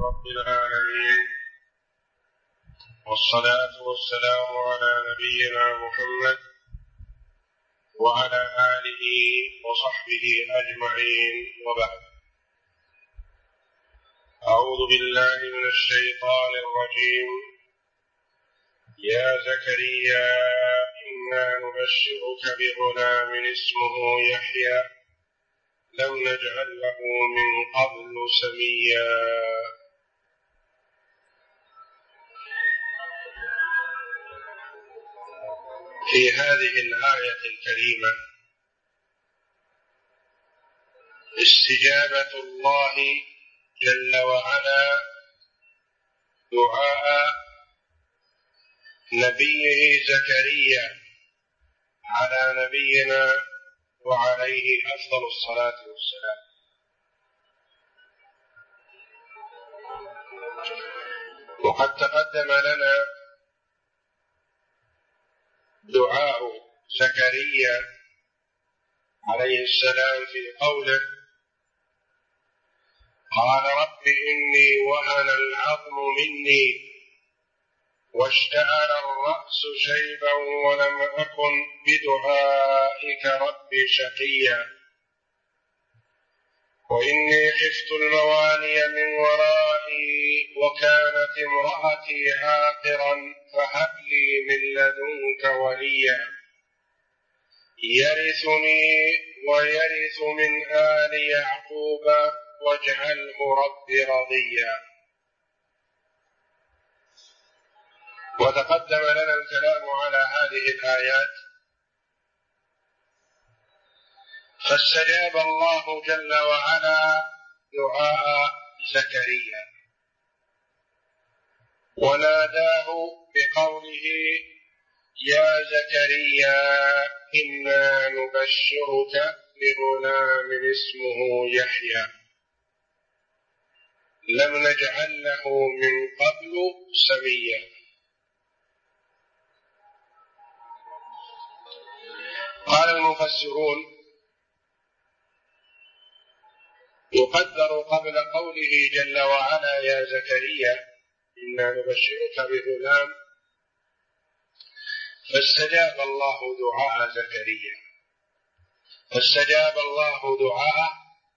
رب العالمين، والصلاة والسلام على نبينا محمد وعلى آله وصحبه أجمعين، وبعد. أعوذ بالله من الشيطان الرجيم. يا زكريا إنا نبشرك بغلام اسمه يحيى لم نجعل له من قبل سميا. في هذه الآية الكريمة استجابة الله جل وعلا دعاء نبيه زكريا على نبينا وعليه أفضل الصلاة والسلام. وقد تقدم لنا دعاء زكريا عليه السلام في قوله: قال رب إني وهن العظم مني واشتعل الرأس شيبا ولم أكن بدعائك رب شقيا وإني خفت الموالي من ورائي وكانت امرأتي عاقرا فهب لي من لدنك وليا يرثني ويرث من آل يعقوب واجعله رب رضيا. وتقدم لنا الكلام على هذه الآيات، فاستجاب الله جل وعلا دعاء زكريا وناداه بقوله: يا زكريا إنا نبشرك بغلام اسمه يحيى لم نجعل له من قبل سميا. قال المفسرون: يقدر قبل قوله جل وعلا يا زكريا إنا نبشرك بغلام فاستجاب الله دعاء زكريا، فاستجاب الله دعاءه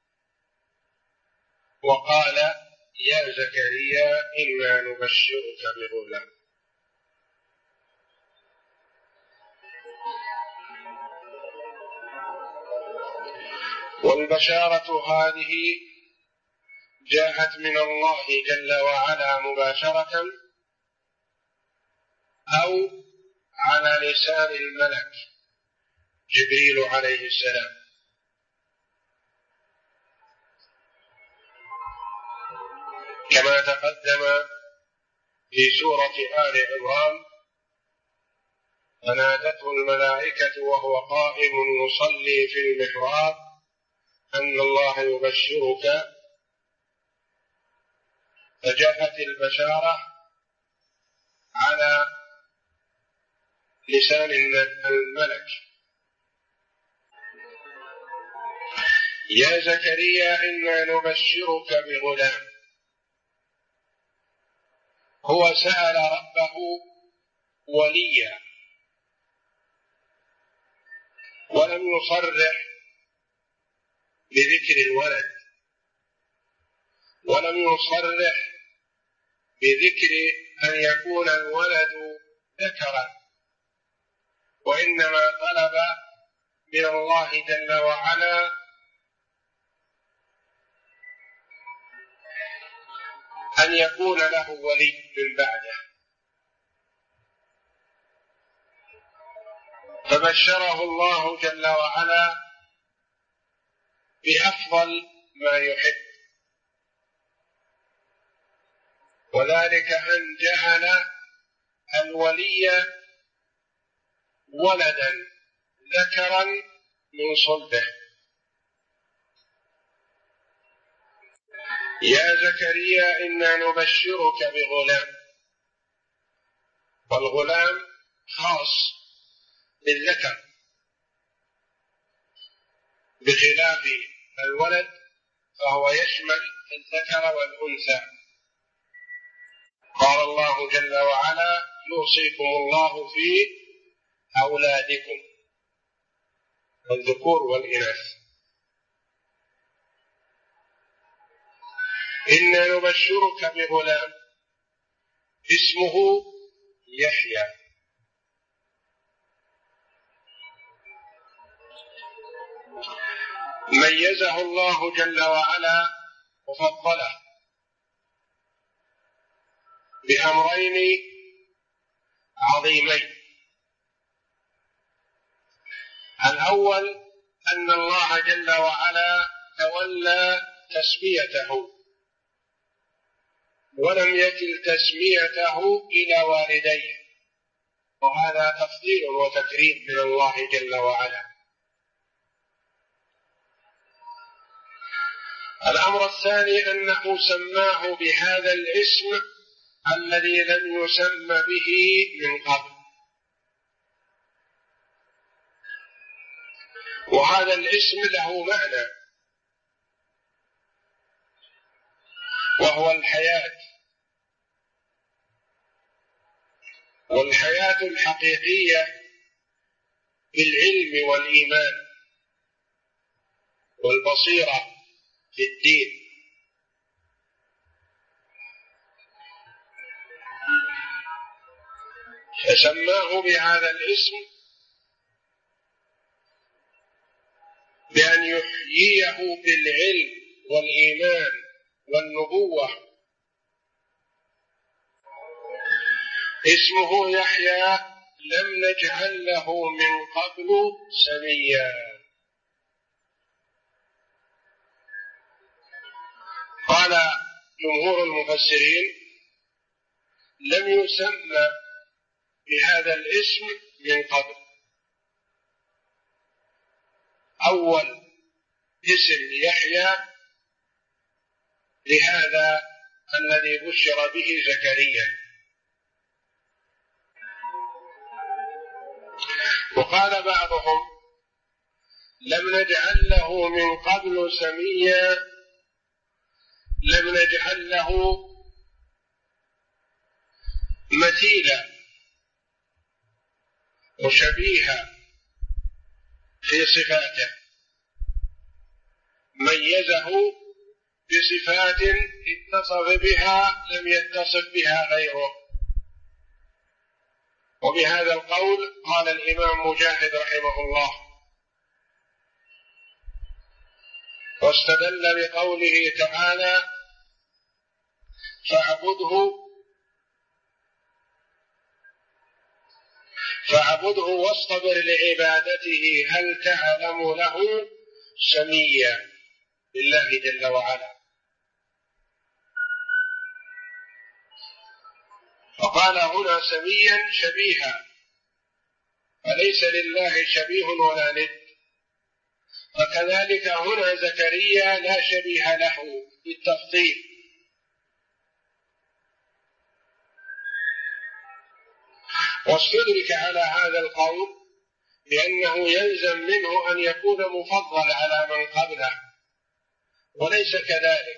وقال: يا زكريا إنا نبشرك بغلام. والبشارة هذه جاءت من الله جل وعلا مباشرة أو على لسان الملك جبريل عليه السلام، كما تقدم في سورة آل عمران: فنادته الملائكة وهو قائم يصلي في المحراب أن الله يبشرك، فجاءت البشارة على لسان الملك: يا زكريا إنا نبشرك بغلام. هو سأل ربه وليا ولم يصرح بذكر الولد ولم يصرح بذكر أن يكون الولد ذكرا، وإنما طلب من الله جل وعلا أن يكون له ولي من بعده، فبشره الله جل وعلا بأفضل ما يحب، وذلك أن جعل الولي ولدا ذكرا من صلبه. يا زكريا إنا نبشرك بغلام، والغلام خاص بالذكر بخلاف الولد فهو يشمل الذكر والأنثى، قال الله جل وعلا: يوصيكم الله في أولادكم، الذكور والإناث. إنا نبشرك بغلام اسمه يحيى. ميزه الله جل وعلا وفضله بأمرين عظيمين. الأول أن الله جل وعلا تولى تسميته، ولم يكل تسميته إلى والديه، وهذا تفضيل وتكريم من الله جل وعلا. الأمر الثاني أنه سماه بهذا الاسم الذي لم يسم به من قبل، وهذا الاسم له معنى، وهو الحياة، والحياة الحقيقية بالعلم والإيمان والبصيرة في الدين. فسماه بهذا الاسم بأن يحييه بالعلم والإيمان والنبوة. اسمه يحيى لم نجعل له من قبل سميا. قال جمهور المفسرين: لم يسمى بهذا الاسم من قبل، أول اسم يحيى لهذا الذي بشر به زكريا. وقال بعضهم: لم نجعل له من قبل سميا، لم نجعل له مثيلا وشبيها في صفاته، ميزه بصفات اتصف بها لم يتصف بها غيره. وبهذا القول قال الإمام مجاهد رحمه الله، واستدل بقوله تعالى: فاعبده واصطبر لعبادته هل تعلم له سميا، لله جل وعلا. فقال هنا سميا شبيها، فليس لله شبيه ولا ند. فكذلك هنا زكريا لا شبيه له بالتفضيل. واستدرك على هذا القول لأنه يلزم منه أن يكون مفضل على من قبله، وليس كذلك.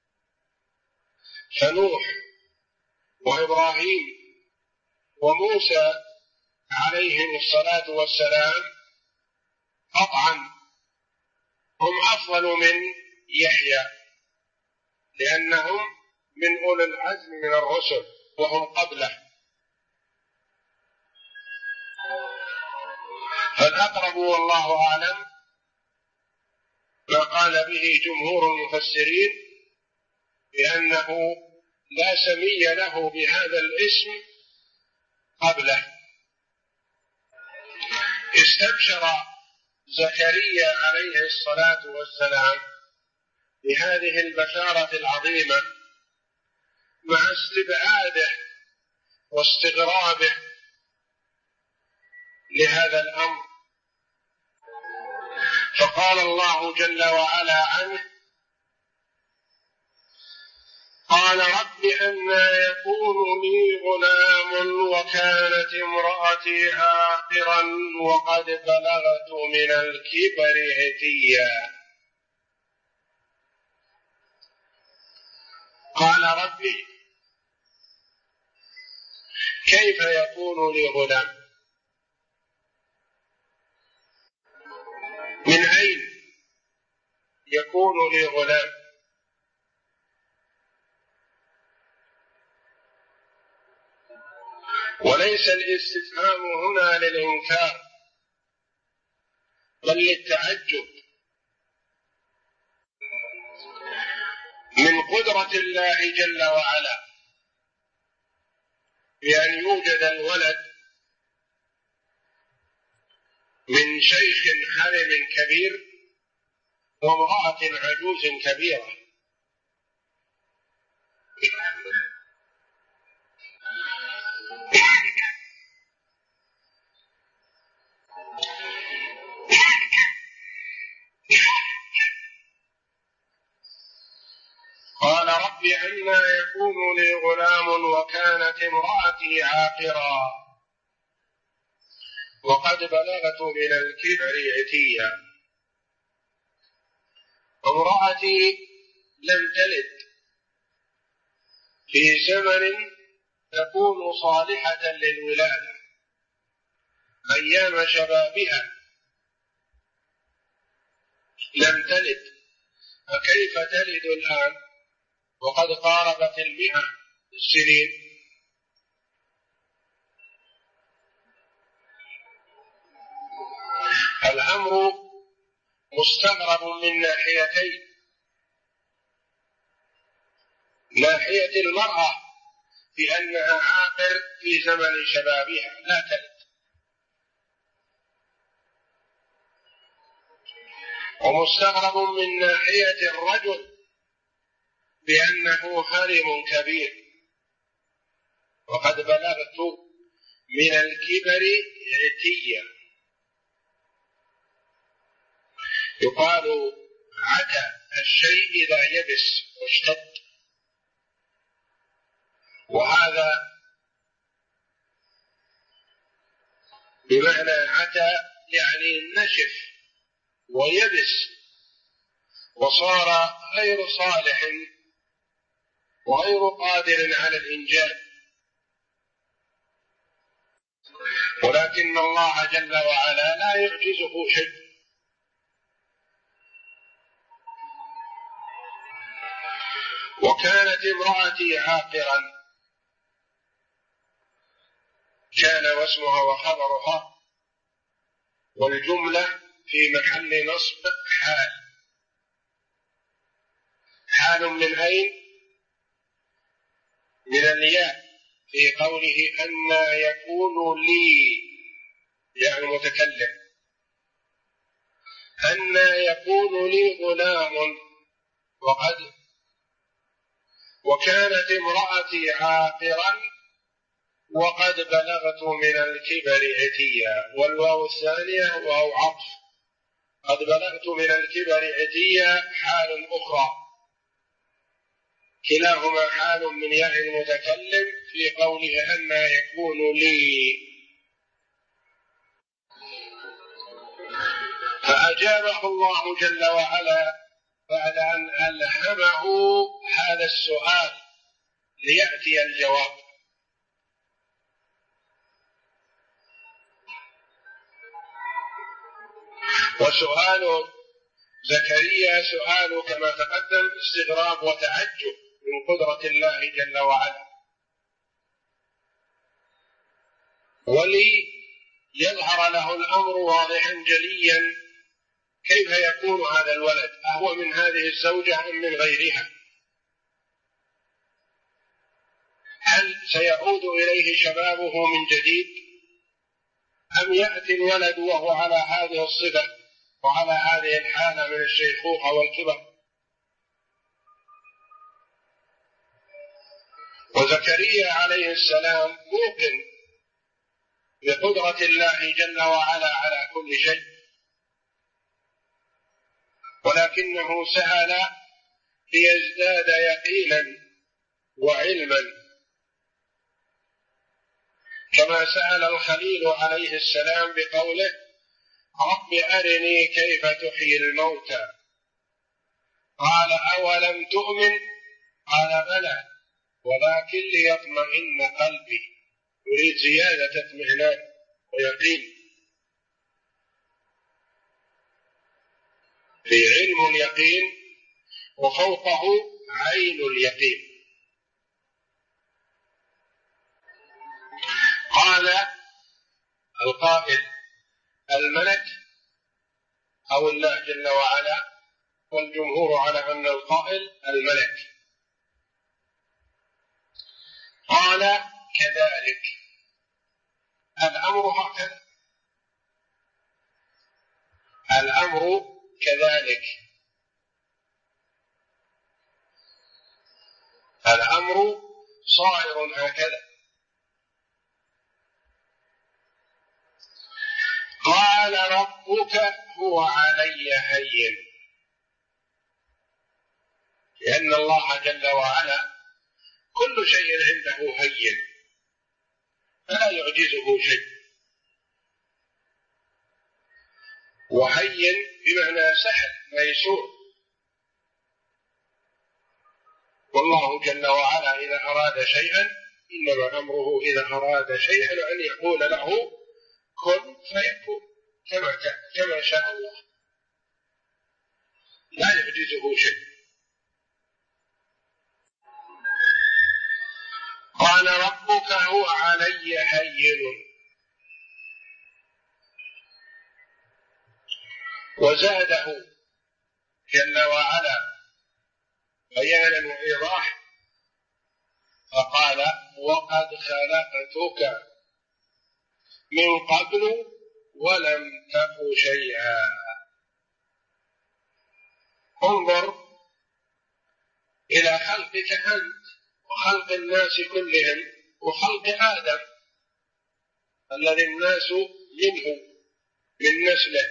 فنوح وإبراهيم وموسى عليهم الصلاة والسلام قطعا هم أفضل من يحيى، لأنهم من أولي العزم من الرسل وهم قبله. فالأقرب والله أعلم ما قال به جمهور المفسرين، بأنه لا سمي له بهذا الاسم قبله. استبشر زكريا عليه الصلاة والسلام بهذه البشارة العظيمة مع استبعاده واستغرابه لهذا الأمر. فقال الله جل وعلا عنه: قال رب أنى يكون لي غلام وكانت امرأتي عاقرا وقد بلغت من الكبر عتيا. قال ربي كيف يكون لي غلام؟ من أين يكون لي غلام؟ وليس الاستفهام هنا للإنكار بل للتعجب من قدرة الله جل وعلا بأن يوجد الولد من شيخ حرم كبير وامرأة عجوز كبيرة. قال رب أنى يكون لي غلام وكانت امرأتي عاقرا وقد بلغت من الكبر عتيا. امرأتي لم تلد في زمن تكون صالحة للولادة أيام شبابها لم تلد، فكيف تلد الآن وقد قاربت 100 سنين؟ الأمر مستغرب من ناحيتين: ناحية المرأة بأنها عاقر في زمن شبابها لا تلد، ومستغرب من ناحية الرجل بأنه هرم كبير وقد بلغت من الكبر عتيا. يقال عتى الشيء إذا يبس واشتد، وهذا بمعنى عتى يعني نشف ويبس وصار غير صالح وغير قادر على الإنجاب. ولكن الله جل وعلا لا يعجزه شيء. وكانت امرأتي عاقرا، كان واسمها وخبرها، والجملة في محل نصب حال. حال من أين؟ من الياء في قوله أنى يكون لي، يعني متكلم، أنى يكون لي غلام وكانت امرأتي عاقرا وقد بلغت من الكبر عتيا. والواو الثانية واو عطف، قد بلغت من الكبر عتيا حال أخرى، كلاهما حال من ياء المتكلم في قوله أنى يكون لي. فأجابه الله جل وعلا بعد أن ألهمه هذا السؤال ليأتي الجواب. وسؤال زكريا سؤال كما تقدم استغراب وتعجب من قدرة الله جل وعلا، وليظهر له الأمر واضحا جليا كيف يكون هذا الولد، أهو من هذه الزوجة أم من غيرها؟ هل سيعود إليه شبابه من جديد أم يأتي الولد وهو على هذه الصفة وعلى هذه الحالة من الشيخوخة والكبر؟ وزكريا عليه السلام موقن بقدرة الله جل وعلا على كل شيء، ولكنه سأل ليزداد يقينا وعلما، كما سأل الخليل عليه السلام بقوله رب أرني كيف تحيي الموتى، قال أولم تؤمن؟ قال بلى ولكن ليطمئن قلبي، يريد زيادة اطمئنان ويقين. في علم اليقين وفوقه عين اليقين. قال القائل الملك أو الله جل وعلا، والجمهور على أن القائل الملك. قال كذلك الأمر هكذا، الأمر كذلك، الأمر صائر هكذا. قال ربك هو علي هين، لأن الله جل وعلا كل شيء عنده هين فلا يعجزه شيء. وهين بمعنى سهل ميسور. والله جل وعلا إذا أراد شيئا إنما أمره إذا أراد شيئا أن يقول له كن فيكون كما شاء الله، لا يعجزه شيء. قال ربك هو علي هين. وزاده جل وعلا بيانا وإيضاح فقال وقد خلقتك من قبل ولم تك شيئا. انظر إلى خلقك أنت وخلق الناس كلهم وخلق آدم الذي الناس منه من نسله.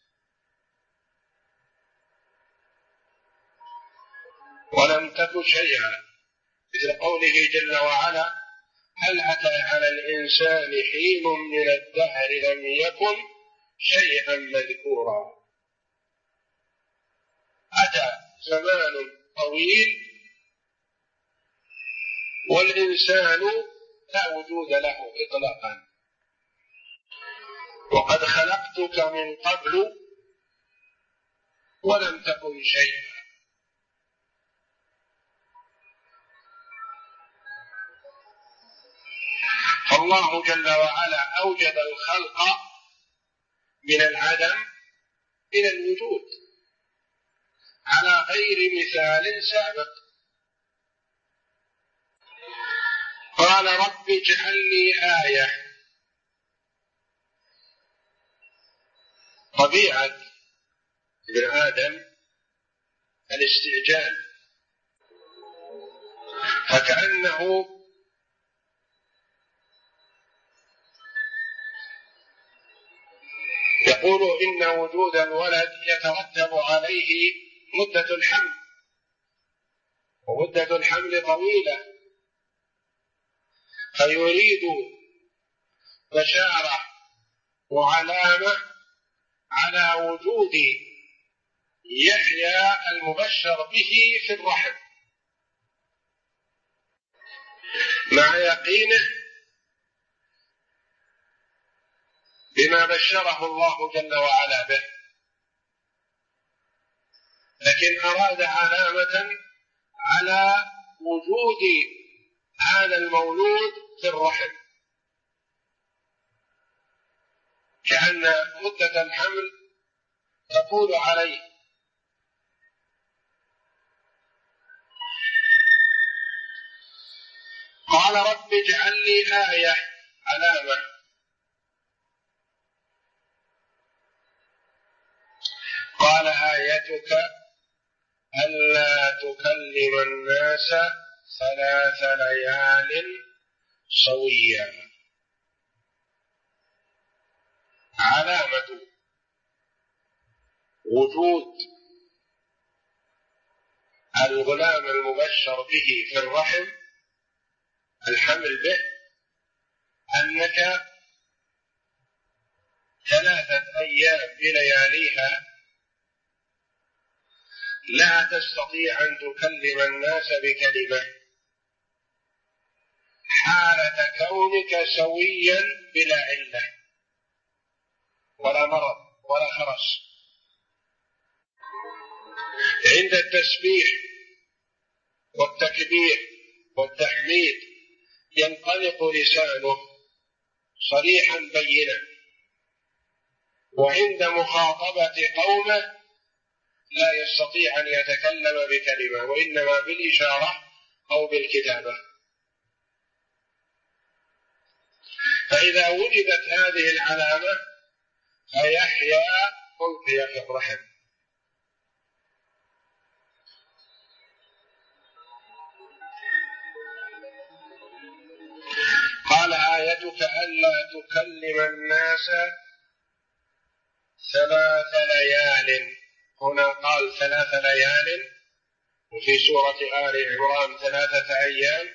ولم تك شيئا، مثل قوله جل وعلا هل أتى على الإنسان حين من الدهر لم يكن شيئا مذكورا. أتى زمان طويل والإنسان لا وجود له إطلاقا. وقد خلقتك من قبل ولم تكن شيئا. فالله جل وعلا أوجد الخلق من العدم إلى الوجود على غير مثال سابق. قال رب اجعل لي آية. طبيعة ابن آدم الاستعجال، فكأنه يقول إن وجود الولد يترتب عليه مدة الحمل، ومدة الحمل طويلة، فيريد بشارة وعلامة على وجود يحيى المبشر به في الرحم، مع يقينه بما بشره الله جل وعلا به، لكن أراد علامة على وجود هذا المولود في الرحم، كأن مدة الحمل تطول عليه. قال رب اجعل لي آية، علامة. قال آيتك ألا تكلم الناس 3 ليال سويا. علامة وجود الغلام المبشر به في الرحم، الحمل به، أنك 3 أيام بلياليها لا تستطيع أن تكلم الناس بكلمة، حالة كونك سويا بلا علة ولا مرض ولا خرس. عند التسبيح والتكبير والتحميد ينطلق لسانه صريحا بينا، وعند مخاطبة قومه لا يستطيع أن يتكلم بكلمة، وإنما بالإشارة أو بالكتابة. فإذا وجدت هذه العلامة فيحيا ألقي في الرحم. قال آيتك ألا تكلم الناس 3 ليال، هنا قال 3 ليال، وفي سورة آل عمران 3 أيام،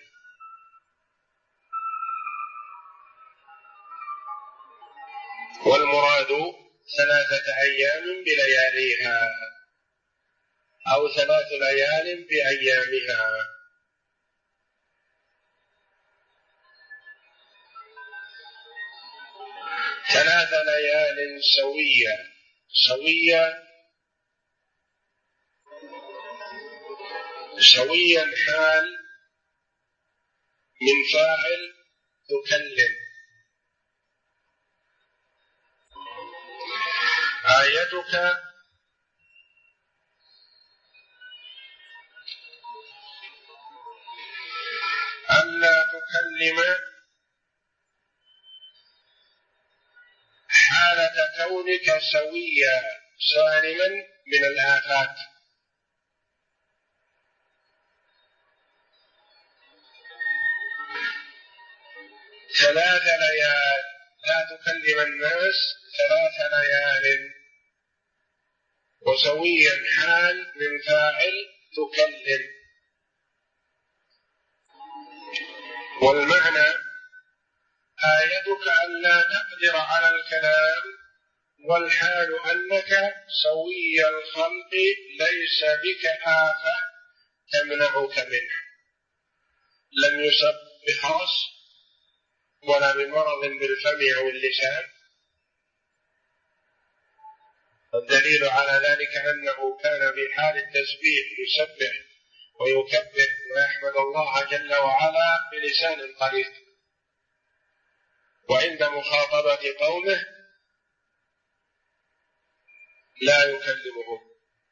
والمراد 3 أيام بلياليها أو 3 ليال بأيامها. ثلاث ليال سويا حال من فاعل تكلم. آيتك ألا تكلم حالة كونك سويا سالما من الآفات. 3 ليال لا تكلم الناس 3 ليال، وسويا حال من فاعل تكلم. والمعنى آيتك ألا تقدر على الكلام والحال أنك سوي الخلق ليس بك آفة تمنعك منه، لم يصب بخرس ولا بمرض بالفم أو اللسان. الدليل على ذلك أنه كان في حال التسبيح يسبح ويكبر ويحمد الله جل وعلا بلسان طريق، وعند مخاطبة قومه لا يكلمهم.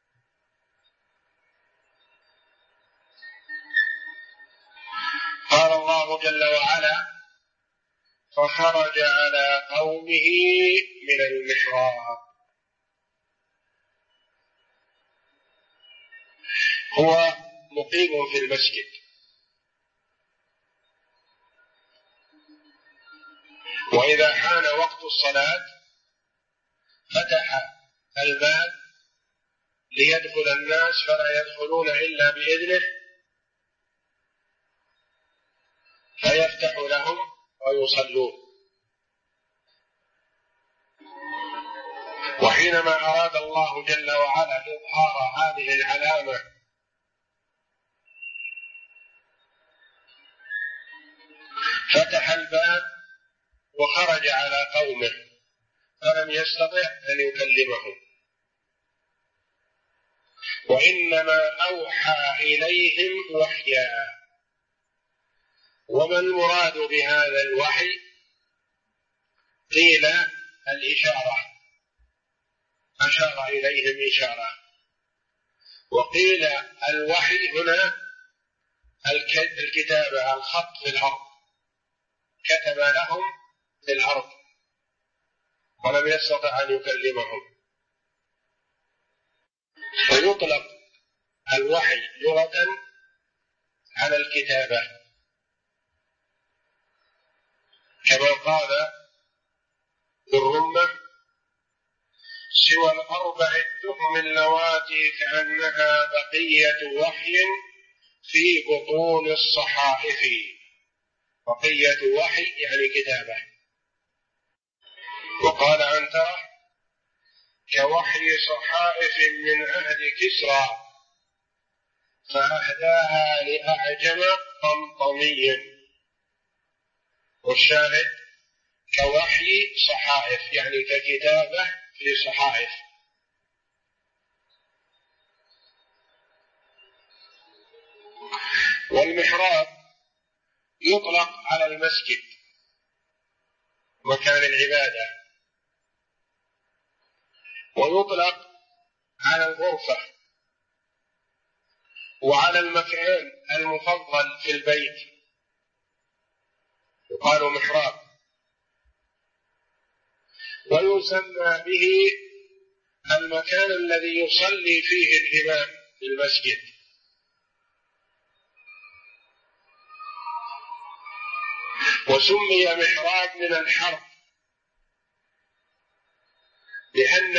قال الله جل وعلا فخرج على قومه من المحراب. هو مقيم في المسجد، وإذا حان وقت الصلاة فتح الباب ليدخل الناس فلا يدخلون إلا بإذنه، فيفتح لهم ويصلون. وحينما أراد الله جل وعلا إظهار هذه العلامة فتح الباب وخرج على قومه فلم يستطع أن يكلمهم، وإنما أوحى إليهم وحيا. وما المراد بهذا الوحي؟ قيل الإشارة، أشار إليهم إشارة، وقيل الوحي هنا الكتابة، الخط في الأرض، كتب لهم في الأرض ولم يستطع أن يكلمهم. فيطلق الوحي لغة على الكتابة، كما قال بالرمة سوى الأربع التهم اللواتي كأنها بقية وحي في بطون الصحائف. بقية وحي يعني كتابة. وقال عنترة كوحي صحائف من عهد كسرى فأهداها لأعجم طمطمي. والشاهد كوحي صحائف، يعني ككتابة في صحائف. والمحراب يطلق على المسجد مكان العبادة، ويطلق على الغرفة، وعلى المكان المفضل في البيت يقال محراب. ويسمى به المكان الذي يصلي فيه الإمام في المسجد. وسمي محراب من الحرب لأن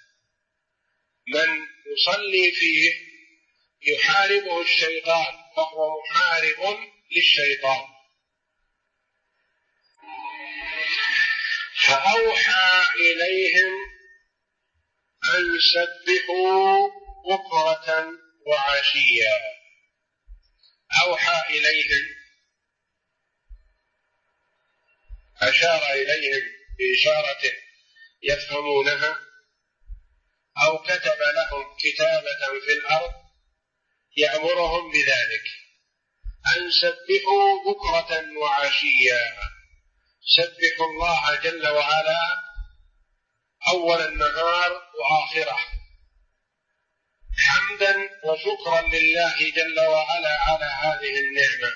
من يصلي فيه يحاربه الشيطان، فهو محارب للشيطان. فأوحى إليهم أن يسبحوا بكرة وعشيا. أوحى إليهم، أشار إليهم بإشارة يفهمونها، أو كتب لهم كتابة في الأرض يأمرهم بذلك، أن سبحوا بكرة وعشيا. سبحوا الله جل وعلا أول النهار وآخره، حمدا وشكرا لله جل وعلا على هذه النعمة.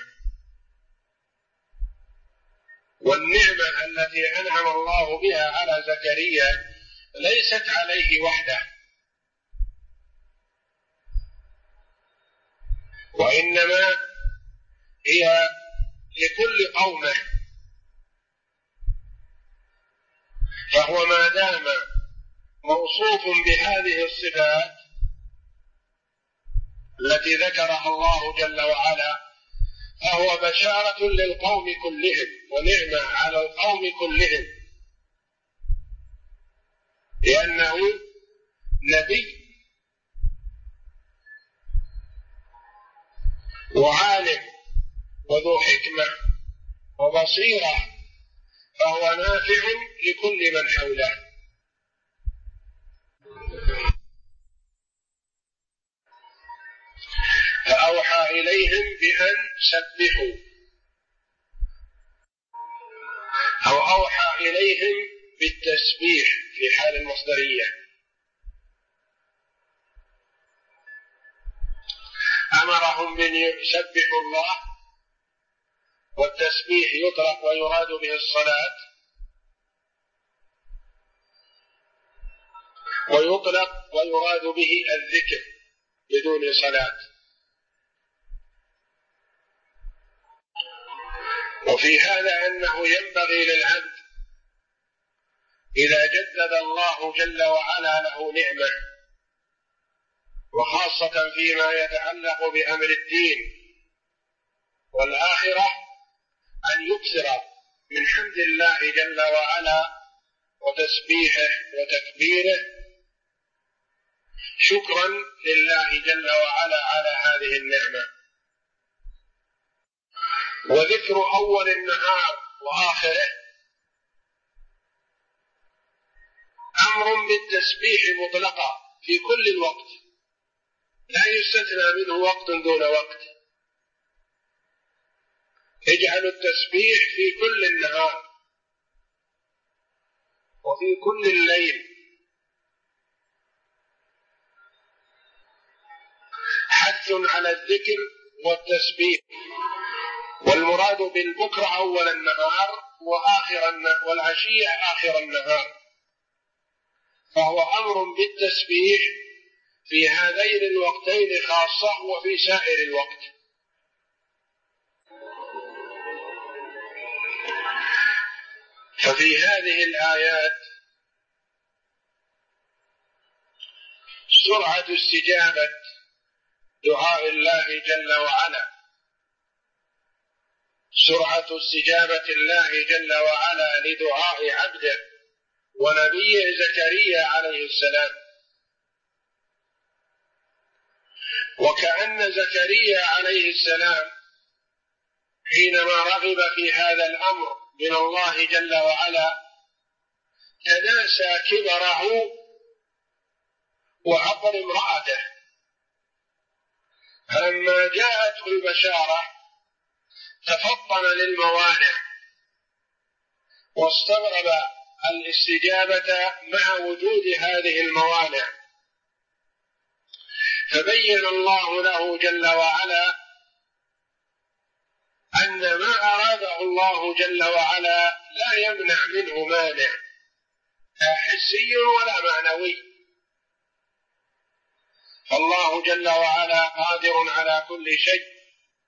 والنعمة التي أنعم الله بها على زكريا ليست عليه وحده، وإنما هي لكل قومه. فهو ما دام موصوف بهذه الصفات التي ذكرها الله جل وعلا، فهو بشارة للقوم كلهم ونعمة على القوم كلهم، لأنه نبي وعالم وذو حكمة وبصيرة، فهو نافع لكل من حوله. فأوحى إليهم بأن سبحوا، أو أوحى إليهم بالتسبيح في حال المصدرية. أمرهم بأن يسبحوا الله، والتسبيح يطلق ويراد به الصلاة، ويطلق ويراد به الذكر بدون صلاة. وفي هذا أنه ينبغي للعبد إذا جدد الله جل وعلا له نعمة، وخاصة فيما يتعلق بأمر الدين والآخرة، أن يكثر من حمد الله جل وعلا وتسبيحه وتكبيره، شكرا لله جل وعلا على هذه النعمة. وذكر أول النهار وآخره أمر بالتسبيح مطلقا في كل الوقت، لا يستثنى منه وقت دون وقت. اجعل التسبيح في كل النهار وفي كل الليل، حث على الذكر والتسبيح. والمراد بالبكرة أول النهار والعشية آخر النهار، فهو أمر بالتسبيح في هذين الوقتين خاصة وفي سائر الوقت. ففي هذه الآيات سرعة استجابة دعاء الله جل وعلا، سرعة استجابة الله جل وعلا لدعاء عبده ونبيه زكريا عليه السلام. وكأن زكريا عليه السلام حينما رغب في هذا الأمر من الله جل وعلا تناسى كبره وعقل امرأته، فلما جاءته البشارة تفطن للموانع واستغرب الاستجابة مع وجود هذه الموانع، فبين الله له جل وعلا أن ما أراده الله جل وعلا لا يمنع منه مانع، لا حسي ولا معنوي، فالله جل وعلا قادر على كل شيء.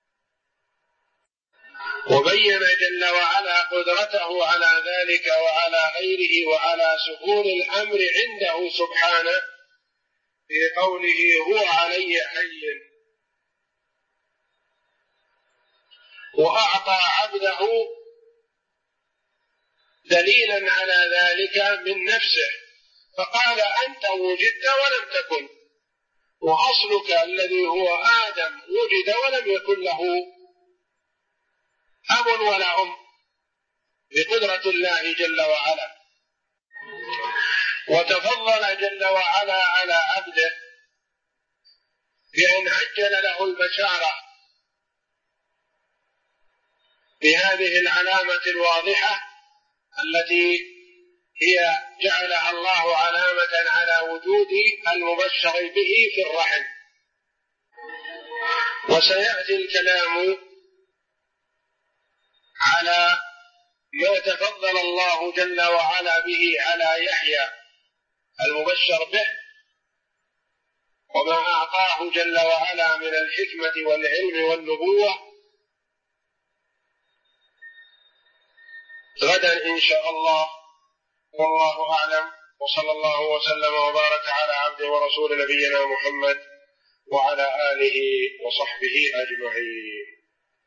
وبين جل وعلا قدرته على ذلك وعلى غيره وعلى سهول الأمر عنده سبحانه في قوله هو علي حي، وأعطى عبده دليلا على ذلك من نفسه، فقال أنت وجدت ولم تكن، وأصلك الذي هو آدم وجد ولم يكن له أب ولا أم، بقدرة الله جل وعلا. وتفضل جل وعلا على عبده بأن عجل له البشارة بهذه العلامة الواضحة التي هي جعلها الله علامة على وجود المبشر به في الرحم. وسيأتي الكلام على ما تفضل الله جل وعلا به على يحيى المبشر به، وما أعطاه جل وعلا من الحكمة والعلم والنبوة غدا إن شاء الله، والله أعلم. وصلى الله وسلم وبارك على عبده ورسول نبينا محمد وعلى آله وصحبه أجمعين.